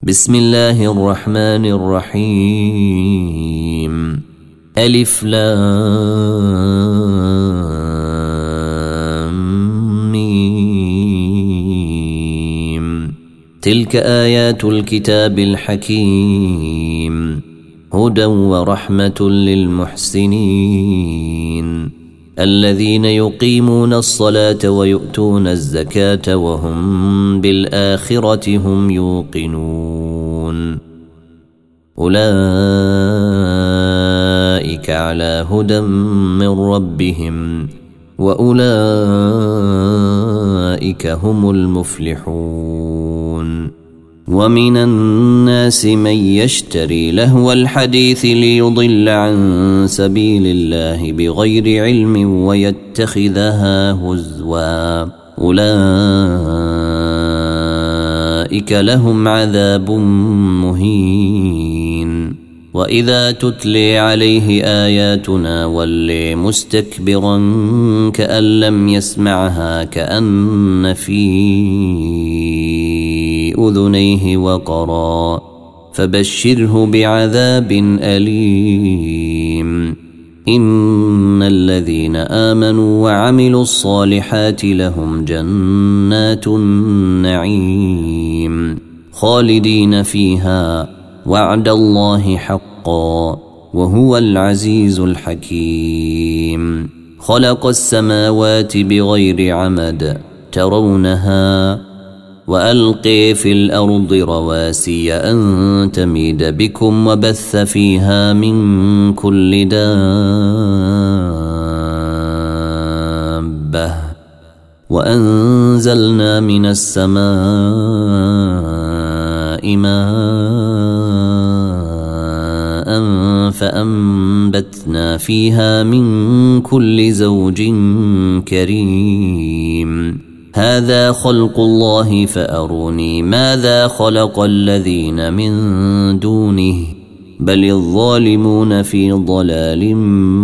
بسم الله الرحمن الرحيم. ألف لام ميم. تلك آيات الكتاب الحكيم هدى ورحمة للمحسنين الذين يقيمون الصلاة ويؤتون الزكاة وهم بالآخرة هم يوقنون أولئك على هدى من ربهم وأولئك هم المفلحون. ومن الناس من يشتري لهو الحديث ليضل عن سبيل الله بغير علم ويتخذها هزوا أولئك لهم عذاب مهين. وإذا تتلي عليه آياتنا ولي مستكبرا كأن لم يسمعها كأن في أذنيه وقرا فبشره بعذاب أليم. إن الذين آمنوا وعملوا الصالحات لهم جنات النعيم خالدين فيها وعد الله حقا وهو العزيز الحكيم. خلق السماوات بغير عمد ترونها وألقي في الأرض رواسي أن تميد بكم وبث فيها من كل دابة وأنزلنا من السماء ماء فأنبتنا فيها من كل زوج كريم. هذا خلق الله فأروني ماذا خلق الذين من دونه بل الظالمون في ضلال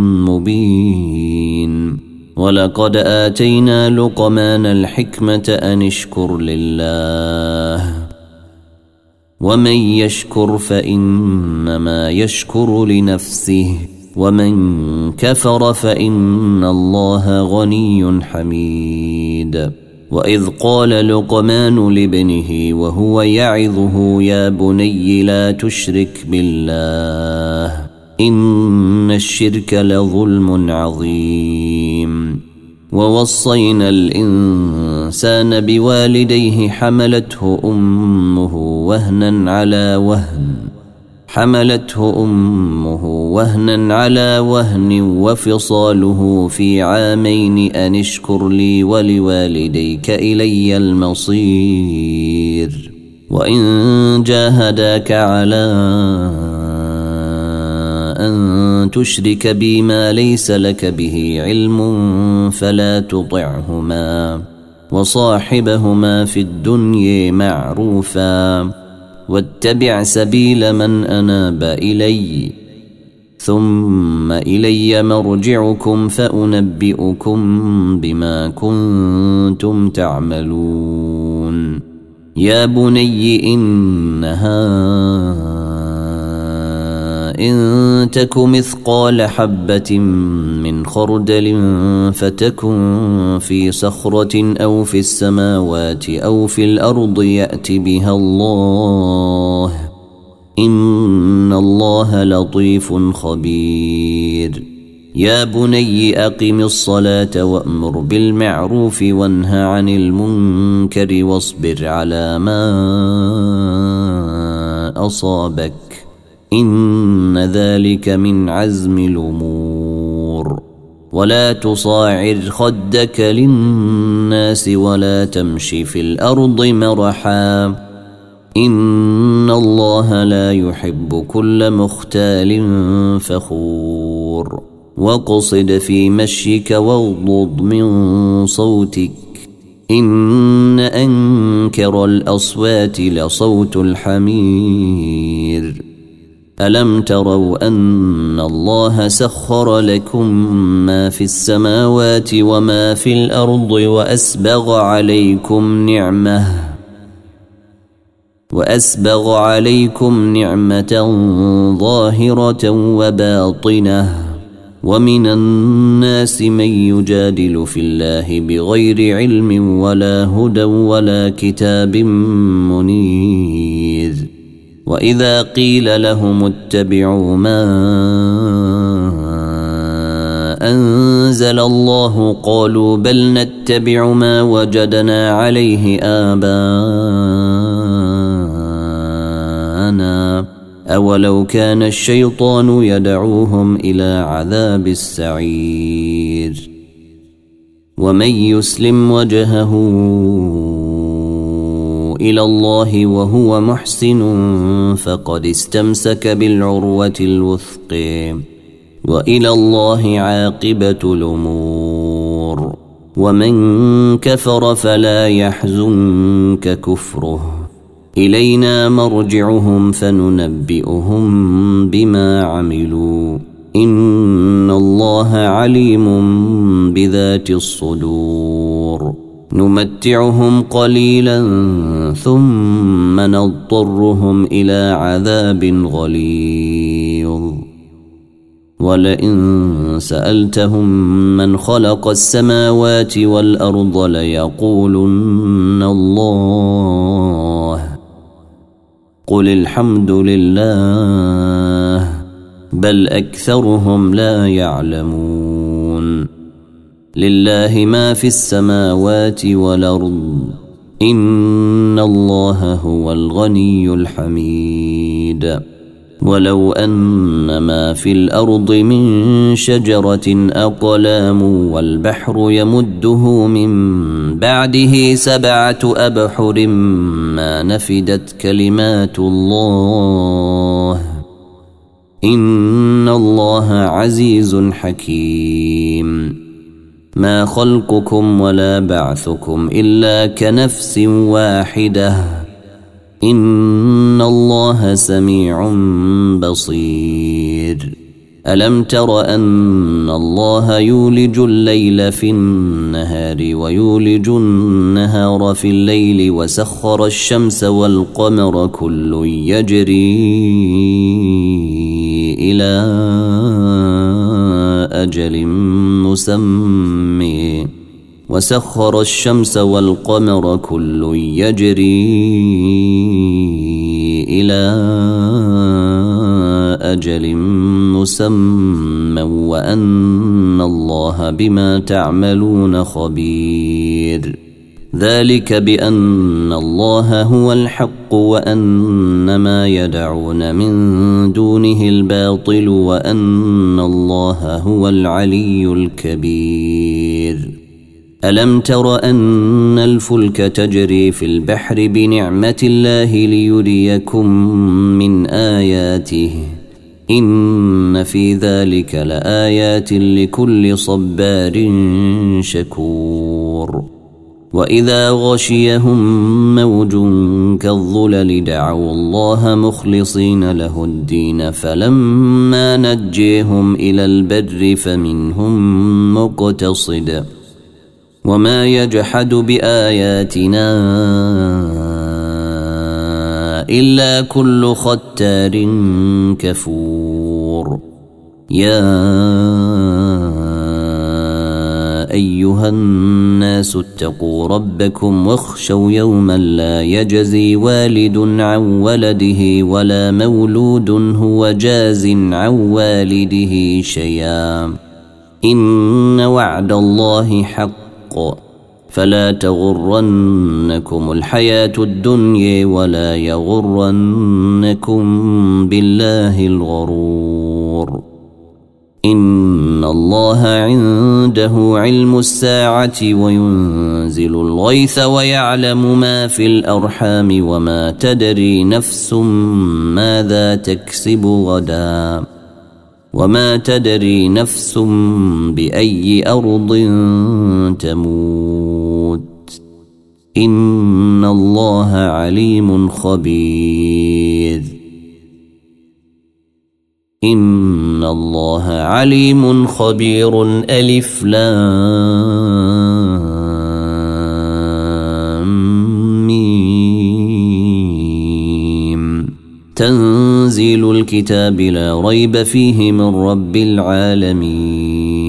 مبين. ولقد آتينا لقمان الحكمة أن اشكر لله ومن يشكر فإنما يشكر لنفسه ومن كفر فإن الله غني حميد. وإذ قال لقمان لابنه وهو يعظه يا بني لا تشرك بالله إن الشرك لظلم عظيم. ووصينا الإنسان بوالديه حملته أمه وهنا على وهن وفصاله في عامين أن اشكر لي ولوالديك إلي المصير. وإن جاهداك على أن تشرك بي ما ليس لك به علم فلا تطعهما وصاحبهما في الدنيا معروفا واتبع سبيل من أناب إلي ثم إلي مرجعكم فأنبئكم بما كنتم تعملون. يا بني إنها إن تك مثقال حبة من خردل فتكن في صخرة أو في السماوات أو في الأرض يأت بها الله إن الله لطيف خبير. يا بني أقم الصلاة وأمر بالمعروف وانه عن المنكر واصبر على ما أصابك إن ذلك من عزم الأمور. ولا تصاعر خدك للناس ولا تمشي في الأرض مرحا إن الله لا يحب كل مختال فخور. واقصد في مشيك واغضض من صوتك إن أنكر الأصوات لصوت الحمير. ألم تروا أن الله سخر لكم ما في السماوات وما في الأرض وأسبغ عليكم نعمه وأسبغ عليكم نعمة ظاهرة وباطنة ومن الناس من يجادل في الله بغير علم ولا هدى ولا كتاب منير وإذا قيل لهم اتبعوا ما أنزل الله قالوا بل نتبع ما وجدنا عليه آباءنا أولو كان الشيطان يدعوهم إلى عذاب السعير ومن يسلم وجهه إلى الله وهو محسن فقد استمسك بالعروة الوثقى وإلى الله عاقبة الأمور ومن كفر فلا يحزنك كفره إلينا مرجعهم فننبئهم بما عملوا إن الله عليم بذات الصدور نمتعهم قليلا ثم نضطرهم إلى عذاب غليظ ولئن سألتهم من خلق السماوات والأرض ليقولن الله قل الحمد لله بل أكثرهم لا يعلمون لله ما في السماوات والأرض إن الله هو الغني الحميد ولو أن ما في الأرض من شجرة أقلام والبحر يمده من بعده 7 أبحر ما نفدت كلمات الله إن الله عزيز حكيم ما خلقكم ولا بعثكم إلا كنفس واحدة إن الله سميع بصير ألم تر أن الله يولج الليل في النهار ويولج النهار في الليل وسخر الشمس والقمر كل يجري إلى أجل مسمى وسخر الشمس والقمر كل يجري إلى أجل مسمى وأن الله بما تعملون خبير ذلك بأن الله هو الحق وأن ما يدعون من دونه الباطل وأن الله هو العلي الكبير ألم تر أن الفلك تجري في البحر بنعمة الله ليريكم من آياته إن في ذلك لآيات لكل صبار شكور وإذا غشيهم موج كالظلل دعوا الله مخلصين له الدين فلما نجيهم إلى البر فمنهم مقتصد وما يجحد بآياتنا إلا كل ختار كفور يا أيها الناس اتقوا ربكم واخشوا يوما لا يجزي والد عن ولده ولا مولود هو جاز عن والده شيئا إن وعد الله حق فلا تغرنكم الحياة الدنيا ولا يغرنكم بالله الغرور إن الله عنده علم الساعة وينزل الغيث ويعلم ما في الأرحام وما تدري نفس ماذا تكسب غدا وما تدري نفس بأي أرض تموت إن الله عليم خبير إن الله عليم خبير ألف لام ميم تنزيل الكتاب لا ريب فيه من رب العالمين.